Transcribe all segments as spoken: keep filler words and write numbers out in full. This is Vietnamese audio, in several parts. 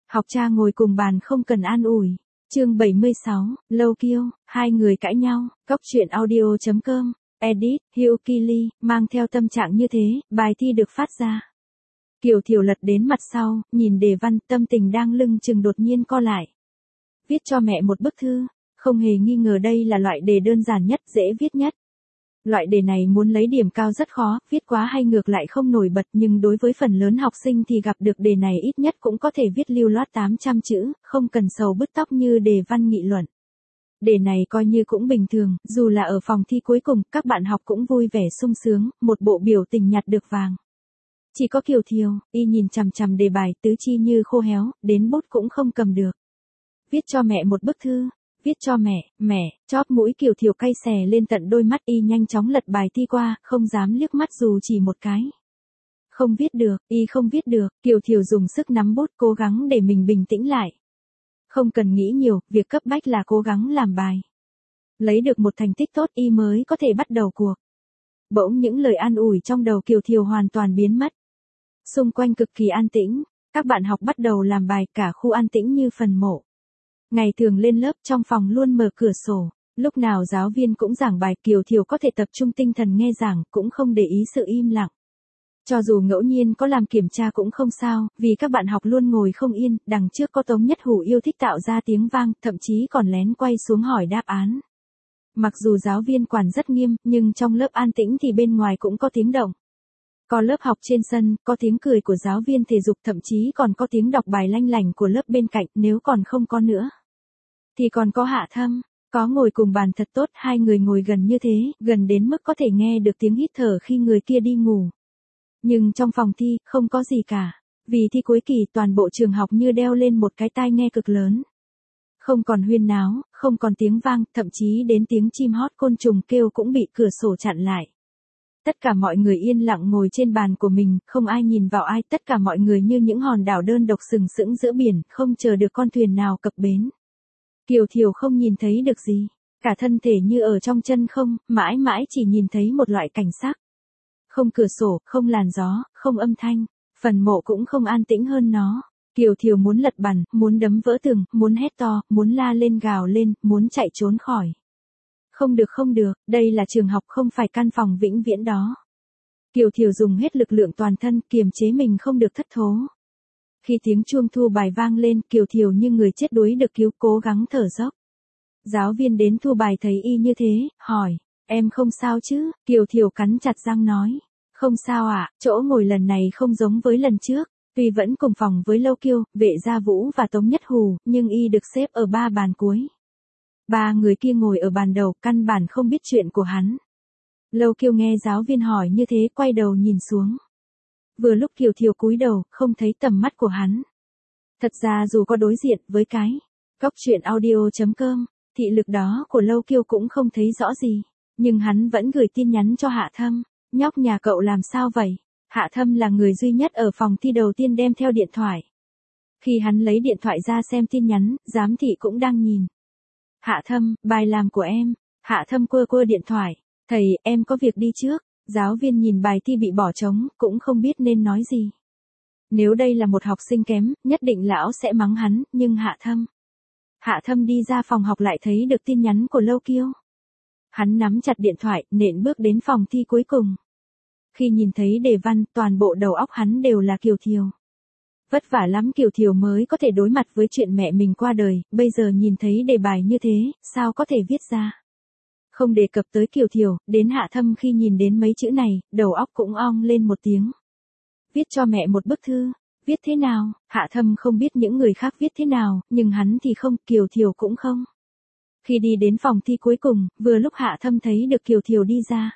Học cha ngồi cùng bàn không cần an ủi. Chương bảy mươi sáu, Lâu Kiêu, hai người cãi nhau, Cóc truyện audio chấm com, edit, Hugh Killy, mang theo tâm trạng như thế, bài thi được phát ra. Kiều Thiều lật đến mặt sau, nhìn đề văn, tâm tình đang lưng chừng đột nhiên co lại. Viết cho mẹ một bức thư, không hề nghi ngờ đây là loại đề đơn giản nhất, dễ viết nhất. Loại đề này muốn lấy điểm cao rất khó, viết quá hay ngược lại không nổi bật, nhưng đối với phần lớn học sinh thì gặp được đề này ít nhất cũng có thể viết lưu loát tám trăm chữ, không cần sầu bứt tóc như đề văn nghị luận. Đề này coi như cũng bình thường, dù là ở phòng thi cuối cùng, các bạn học cũng vui vẻ sung sướng, một bộ biểu tình nhặt được vàng. Chỉ có Kiều Thiều, y nhìn chằm chằm đề bài, tứ chi như khô héo, đến bút cũng không cầm được. Viết cho mẹ một bức thư. Viết cho mẹ, mẹ, chóp mũi Kiều Thiều cay xè lên tận đôi mắt, y nhanh chóng lật bài thi qua, không dám liếc mắt dù chỉ một cái. Không viết được, y không viết được, Kiều Thiều dùng sức nắm bút cố gắng để mình bình tĩnh lại. Không cần nghĩ nhiều, việc cấp bách là cố gắng làm bài. Lấy được một thành tích tốt y mới có thể bắt đầu cuộc. Bỗng những lời an ủi trong đầu Kiều Thiều hoàn toàn biến mất. Xung quanh cực kỳ an tĩnh, các bạn học bắt đầu làm bài, cả khu an tĩnh như phần mộ. Ngày thường lên lớp trong phòng luôn mở cửa sổ, lúc nào giáo viên cũng giảng bài, Kiều Thiều có thể tập trung tinh thần nghe giảng, cũng không để ý sự im lặng. Cho dù ngẫu nhiên có làm kiểm tra cũng không sao, vì các bạn học luôn ngồi không yên, đằng trước có Tống Nhất Hủ yêu thích tạo ra tiếng vang, thậm chí còn lén quay xuống hỏi đáp án. Mặc dù giáo viên quản rất nghiêm, nhưng trong lớp an tĩnh thì bên ngoài cũng có tiếng động. Có lớp học trên sân, có tiếng cười của giáo viên thể dục, thậm chí còn có tiếng đọc bài lanh lảnh của lớp bên cạnh, nếu còn không có nữa. Thì còn có Hạ Thâm, có ngồi cùng bàn thật tốt, hai người ngồi gần như thế, gần đến mức có thể nghe được tiếng hít thở khi người kia đi ngủ. Nhưng trong phòng thi, không có gì cả. Vì thi cuối kỳ toàn bộ trường học như đeo lên một cái tai nghe cực lớn. Không còn huyên náo, không còn tiếng vang, thậm chí đến tiếng chim hót côn trùng kêu cũng bị cửa sổ chặn lại. Tất cả mọi người yên lặng ngồi trên bàn của mình, không ai nhìn vào ai, tất cả mọi người như những hòn đảo đơn độc sừng sững giữa biển, không chờ được con thuyền nào cập bến. Kiều Thiều không nhìn thấy được gì, cả thân thể như ở trong chân không, mãi mãi chỉ nhìn thấy một loại cảnh sắc. Không cửa sổ, không làn gió, không âm thanh, phần mộ cũng không an tĩnh hơn nó. Kiều Thiều muốn lật bàn, muốn đấm vỡ tường, muốn hét to, muốn la lên gào lên, muốn chạy trốn khỏi. Không được không được, đây là trường học không phải căn phòng vĩnh viễn đó. Kiều Thiều dùng hết lực lượng toàn thân kiềm chế mình không được thất thố. Khi tiếng chuông thu bài vang lên, Kiều Thiều như người chết đuối được cứu, cố gắng thở dốc. Giáo viên đến thu bài thấy y như thế, hỏi, em không sao chứ? Kiều Thiều cắn chặt răng nói, không sao ạ, à, chỗ ngồi lần này không giống với lần trước. Tuy vẫn cùng phòng với Lâu Kiêu, Vệ Gia Vũ và Tống Nhất Hủ, nhưng y được xếp ở ba bàn cuối. Ba người kia ngồi ở bàn đầu, căn bản không biết chuyện của hắn. Lâu Kiêu nghe giáo viên hỏi như thế, quay đầu nhìn xuống. Vừa lúc Kiều Thiều cúi đầu, không thấy tầm mắt của hắn. Thật ra dù có đối diện với cái Cóc truyện audio chấm com, thị lực đó của Lâu Kiêu cũng không thấy rõ gì. Nhưng hắn vẫn gửi tin nhắn cho Hạ Thâm. Nhóc nhà cậu làm sao vậy? Hạ Thâm là người duy nhất ở phòng thi đầu tiên đem theo điện thoại. Khi hắn lấy điện thoại ra xem tin nhắn, giám thị cũng đang nhìn. Hạ Thâm, bài làm của em. Hạ Thâm quơ quơ điện thoại. Thầy, em có việc đi trước. Giáo viên nhìn bài thi bị bỏ trống, cũng không biết nên nói gì. Nếu đây là một học sinh kém, nhất định lão sẽ mắng hắn, nhưng Hạ Thâm. Hạ Thâm đi ra phòng học lại thấy được tin nhắn của Lâu Kiêu. Hắn nắm chặt điện thoại, nện bước đến phòng thi cuối cùng. Khi nhìn thấy đề văn, toàn bộ đầu óc hắn đều là Kiều Thiều. Vất vả lắm Kiều Thiều mới có thể đối mặt với chuyện mẹ mình qua đời, bây giờ nhìn thấy đề bài như thế, sao có thể viết ra. Không đề cập tới Kiều Thiều, đến Hạ Thâm khi nhìn đến mấy chữ này, đầu óc cũng ong lên một tiếng. Viết cho mẹ một bức thư, viết thế nào? Hạ Thâm không biết những người khác viết thế nào, nhưng hắn thì không, Kiều Thiều cũng không. Khi đi đến phòng thi cuối cùng, vừa lúc Hạ Thâm thấy được Kiều Thiều đi ra.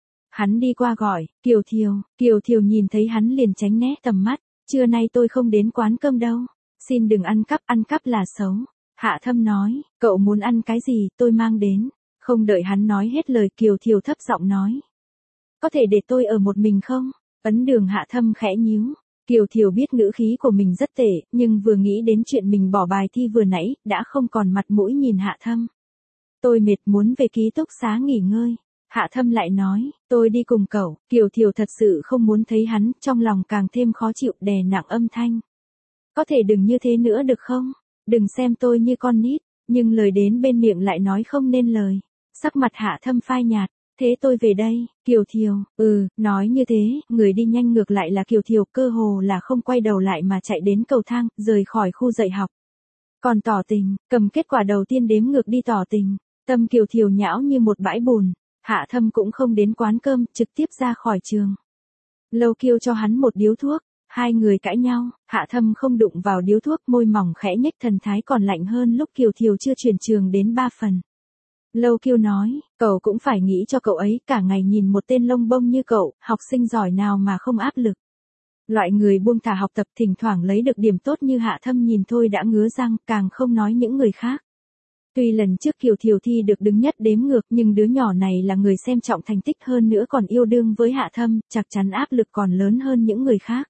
Hắn đi qua gọi, Kiều Thiều, Kiều Thiều nhìn thấy hắn liền tránh né tầm mắt, trưa nay tôi không đến quán cơm đâu, xin đừng ăn cắp, ăn cắp là xấu. Hạ Thâm nói, cậu muốn ăn cái gì, tôi mang đến. Không đợi hắn nói hết lời, Kiều Thiều thấp giọng nói. Có thể để tôi ở một mình không? Ấn Đường Hạ Thâm khẽ nhíu. Kiều Thiều biết ngữ khí của mình rất tệ, nhưng vừa nghĩ đến chuyện mình bỏ bài thi vừa nãy, đã không còn mặt mũi nhìn Hạ Thâm. Tôi mệt muốn về ký túc xá nghỉ ngơi. Hạ Thâm lại nói, tôi đi cùng cậu. Kiều Thiều thật sự không muốn thấy hắn, trong lòng càng thêm khó chịu, đè nặng âm thanh. Có thể đừng như thế nữa được không? Đừng xem tôi như con nít, nhưng lời đến bên miệng lại nói không nên lời. Sắc mặt Hạ Thâm phai nhạt, thế tôi về đây, Kiều Thiều, ừ, nói như thế, người đi nhanh ngược lại là Kiều Thiều, cơ hồ là không quay đầu lại mà chạy đến cầu thang, rời khỏi khu dạy học. Còn tỏ tình, cầm kết quả đầu tiên đếm ngược đi tỏ tình, tâm Kiều Thiều nhão như một bãi bùn, Hạ Thâm cũng không đến quán cơm, trực tiếp ra khỏi trường. Lâu Kiêu cho hắn một điếu thuốc, hai người cãi nhau, Hạ Thâm không đụng vào điếu thuốc, môi mỏng khẽ nhếch, thần thái còn lạnh hơn lúc Kiều Thiều chưa chuyển trường đến ba phần. Lâu Kiêu nói, cậu cũng phải nghĩ cho cậu ấy, cả ngày nhìn một tên lông bông như cậu, học sinh giỏi nào mà không áp lực. Loại người buông thả học tập thỉnh thoảng lấy được điểm tốt như Hạ Thâm nhìn thôi đã ngứa răng, càng không nói những người khác. Tuy lần trước Kiều Thiều thi được đứng nhất đếm ngược, nhưng đứa nhỏ này là người xem trọng thành tích, hơn nữa còn yêu đương với Hạ Thâm, chắc chắn áp lực còn lớn hơn những người khác.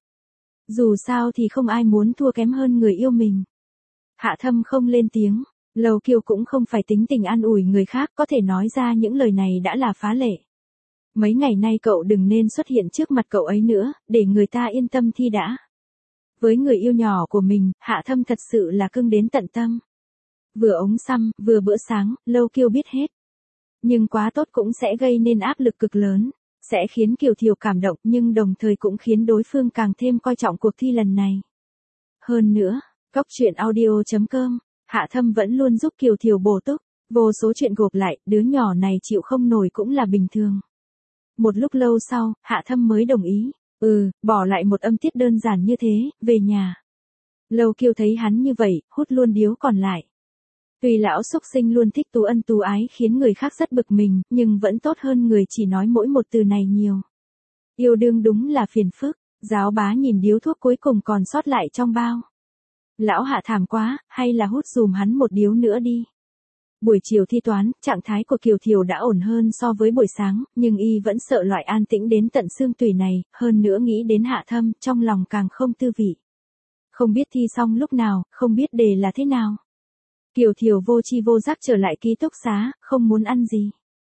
Dù sao thì không ai muốn thua kém hơn người yêu mình. Hạ Thâm không lên tiếng, Lâu Kiêu cũng không phải tính tình an ủi người khác, có thể nói ra những lời này đã là phá lệ. Mấy ngày nay cậu đừng nên xuất hiện trước mặt cậu ấy nữa, để người ta yên tâm thi đã. Với người yêu nhỏ của mình, Hạ Thâm thật sự là cưng đến tận tâm. Vừa ống xăm, vừa bữa sáng, Lâu Kiêu biết hết. Nhưng quá tốt cũng sẽ gây nên áp lực cực lớn, sẽ khiến Kiều Thiều cảm động, nhưng đồng thời cũng khiến đối phương càng thêm coi trọng cuộc thi lần này. Hơn nữa, Cóc truyện audio chấm com, Hạ Thâm vẫn luôn giúp Kiều Thiều bổ túc, vô số chuyện gộp lại, đứa nhỏ này chịu không nổi cũng là bình thường. Một lúc lâu sau, Hạ Thâm mới đồng ý, ừ, bỏ lại một âm tiết đơn giản như thế, về nhà. Lâu Kiêu thấy hắn như vậy, hút luôn điếu còn lại. Tuy lão xúc sinh luôn thích tú ân tú ái khiến người khác rất bực mình, nhưng vẫn tốt hơn người chỉ nói mỗi một từ này nhiều. Yêu đương đúng là phiền phức, giáo bá nhìn điếu thuốc cuối cùng còn sót lại trong bao. Lão Hạ thảm quá, hay là hút dùm hắn một điếu nữa đi. Buổi chiều thi toán, trạng thái của Kiều Thiều đã ổn hơn so với buổi sáng, nhưng y vẫn sợ loại an tĩnh đến tận xương tủy này, hơn nữa nghĩ đến Hạ Thâm, trong lòng càng không tư vị. Không biết thi xong lúc nào, không biết đề là thế nào. Kiều Thiều vô chi vô giác trở lại ký túc xá, không muốn ăn gì.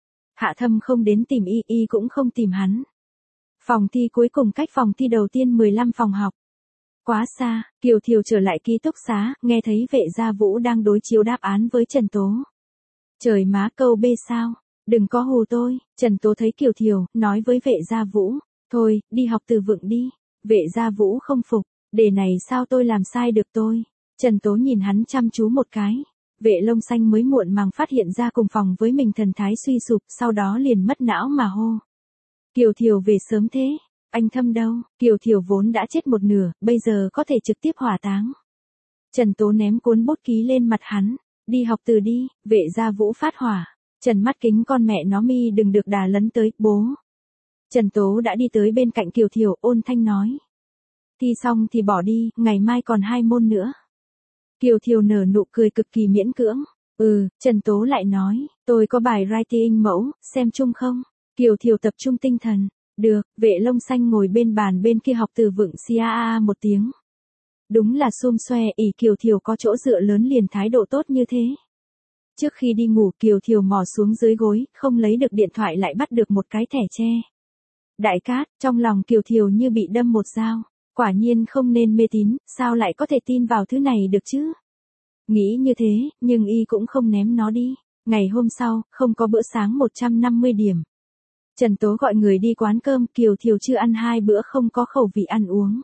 Hạ Thâm không đến tìm y, y cũng không tìm hắn. Phòng thi cuối cùng cách phòng thi đầu tiên mười lăm phòng học. Quá xa, Kiều Thiều trở lại ký túc xá, nghe thấy Vệ Gia Vũ đang đối chiếu đáp án với Trần Tố. Trời má, câu B sao? Đừng có hù tôi. Trần Tố thấy Kiều Thiều, nói với Vệ Gia Vũ, thôi, đi học từ vựng đi. Vệ Gia Vũ không phục, đề này sao tôi làm sai được tôi. Trần Tố nhìn hắn chăm chú một cái. Vệ Lông Xanh mới muộn màng phát hiện ra cùng phòng với mình thần thái suy sụp, sau đó liền mất não mà hô. Kiều Thiều về sớm thế. Anh Thâm đâu? Kiều Thiều vốn đã chết một nửa, bây giờ có thể trực tiếp hỏa táng. Trần Tố ném cuốn bút ký lên mặt hắn. Đi học từ đi, Vệ Gia Vũ phát hỏa. Trần mắt kính con mẹ nó mi đừng được đà lấn tới, bố. Trần Tố đã đi tới bên cạnh Kiều Thiều, ôn thanh nói. Thi xong thì bỏ đi, ngày mai còn hai môn nữa. Kiều Thiều nở nụ cười cực kỳ miễn cưỡng. Ừ, Trần Tố lại nói, tôi có bài writing mẫu, xem chung không? Kiều Thiều tập trung tinh thần. Được, Vệ Lông Xanh ngồi bên bàn bên kia học từ vựng xia a a một tiếng. Đúng là xum xoe, ỷ Kiều Thiều có chỗ dựa lớn liền thái độ tốt như thế. Trước khi đi ngủ Kiều Thiều mò xuống dưới gối, không lấy được điện thoại lại bắt được một cái thẻ tre. Đại cát, trong lòng Kiều Thiều như bị đâm một dao. Quả nhiên không nên mê tín, sao lại có thể tin vào thứ này được chứ? Nghĩ như thế, nhưng y cũng không ném nó đi. Ngày hôm sau, không có bữa sáng một trăm năm mươi điểm. Trần Tố gọi người đi quán cơm, Kiều Thiều chưa ăn hai bữa không có khẩu vị ăn uống.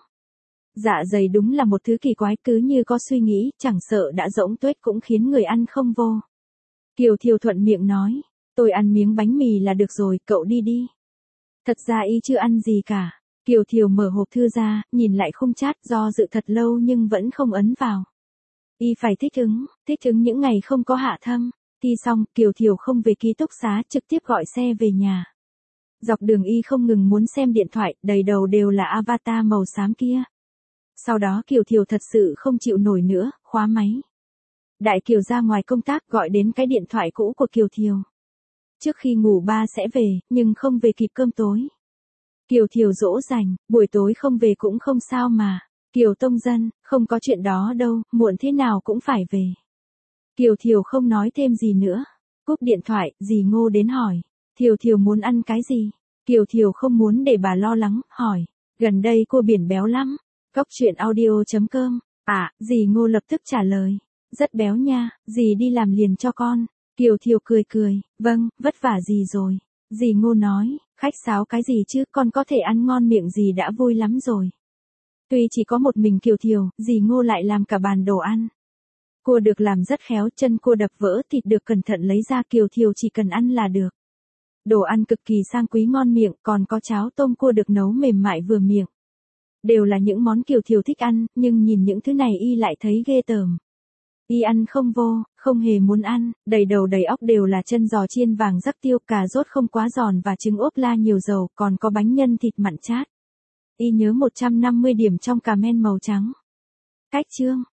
Dạ dày đúng là một thứ kỳ quái, cứ như có suy nghĩ, chẳng sợ đã rỗng tuếch cũng khiến người ăn không vô. Kiều Thiều thuận miệng nói, tôi ăn miếng bánh mì là được rồi, cậu đi đi. Thật ra y chưa ăn gì cả. Kiều Thiều mở hộp thư ra, nhìn lại khung chat, do dự thật lâu nhưng vẫn không ấn vào. Y phải thích ứng, thích ứng những ngày không có Hạ Thâm. Thi xong, Kiều Thiều không về ký túc xá, trực tiếp gọi xe về nhà. Dọc đường y không ngừng muốn xem điện thoại, đầy đầu đều là avatar màu xám kia. Sau đó Kiều Thiều thật sự không chịu nổi nữa, khóa máy. Đại Kiều ra ngoài công tác gọi đến cái điện thoại cũ của Kiều Thiều. Trước khi ngủ ba sẽ về, nhưng không về kịp cơm tối. Kiều Thiều dỗ dành, buổi tối không về cũng không sao mà. Kiều Tông Dân, không có chuyện đó đâu, muộn thế nào cũng phải về. Kiều Thiều không nói thêm gì nữa. Cúp điện thoại, dì Ngô đến hỏi. Thiều Thiều muốn ăn cái gì? Kiều Thiều không muốn để bà lo lắng, hỏi. Gần đây cô biển béo lắm. Cóc truyện audio chấm com À, dì Ngô lập tức trả lời. Rất béo nha, dì đi làm liền cho con. Kiều Thiều cười cười, vâng, vất vả dì rồi. Dì Ngô nói, khách sáo cái gì chứ, con có thể ăn ngon miệng dì đã vui lắm rồi. Tuy chỉ có một mình Kiều Thiều, dì Ngô lại làm cả bàn đồ ăn. Cua được làm rất khéo, chân cua đập vỡ, thịt được cẩn thận lấy ra, Kiều Thiều chỉ cần ăn là được. Đồ ăn cực kỳ sang quý ngon miệng, còn có cháo tôm cua được nấu mềm mại vừa miệng. Đều là những món Kiều Thiều thích ăn, nhưng nhìn những thứ này y lại thấy ghê tởm. Y ăn không vô, không hề muốn ăn, đầy đầu đầy óc đều là chân giò chiên vàng rắc tiêu, cà rốt không quá giòn và trứng ốp la nhiều dầu, còn có bánh nhân thịt mặn chát. Y nhớ một trăm năm mươi điểm trong cà men màu trắng. Cách chương